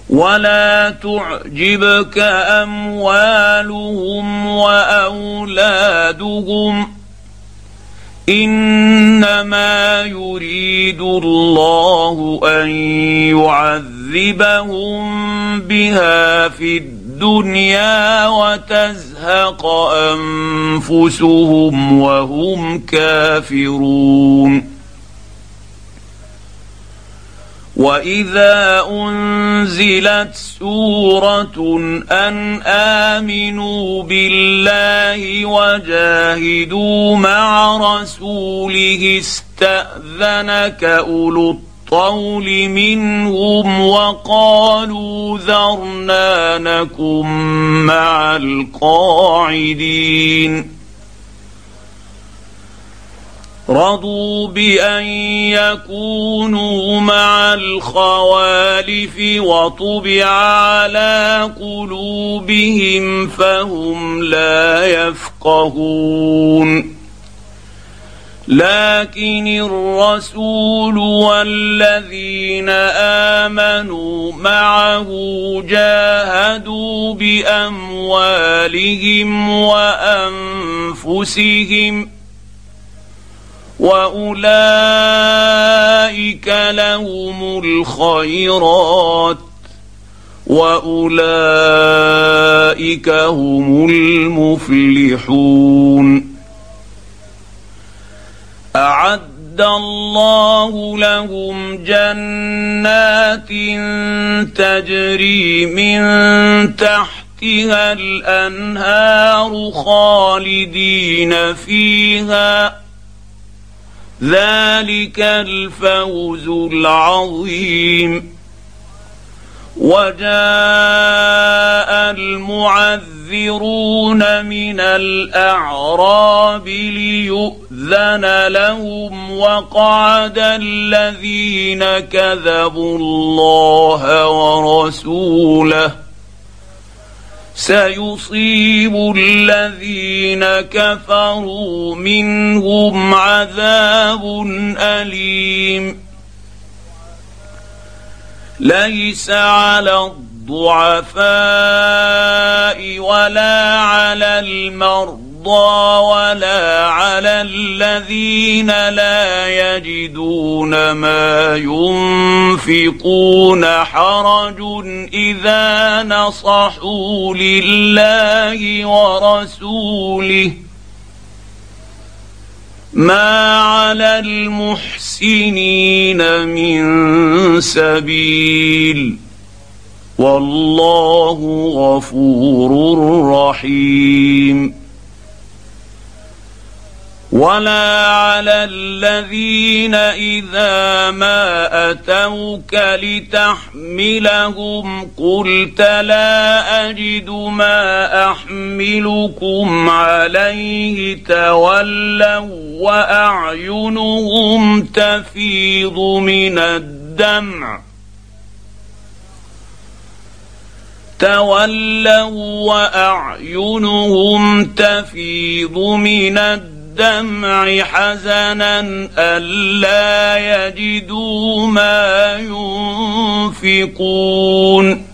ولا تعجبك أموالهم وأولادهم إنما يريد الله أن يعذبهم بها في الدنيا وتزهق أنفسهم وهم كافرون. وإذا أنزلت سورة أن آمنوا بالله وجاهدوا مع رسوله استأذنك أولو الطول منهم وقالوا ذرنا نكن مع القاعدين رضوا بأن يكونوا مع الخوالف وطبع على قلوبهم فهم لا يفقهون. لكن الرسول والذين آمنوا معه جاهدوا بأموالهم وأنفسهم وأولئك لهم الخيرات وأولئك هم المفلحون. أعد الله لهم جنات تجري من تحتها الأنهار خالدين فيها ذلك الفوز العظيم. وجاء المعذرون من الأعراب ليؤذن لهم وقعد الذين كذبوا الله ورسوله سيصيب الذين كفروا منهم عذاب أليم. ليس على الضعفاء ولا على المرضى ولا على الذين لا يجدون ما ينفقون حرج إذا نصحوا لله ورسوله ما على المحسنين من سبيل والله غفور رحيم. ولا على الذين إذا ما أتوك لتحملهم قلت لا أجد ما أحملكم عليه تولوا وأعينهم تفيض من الدمع حزنا ألا يجدوا ما ينفقون.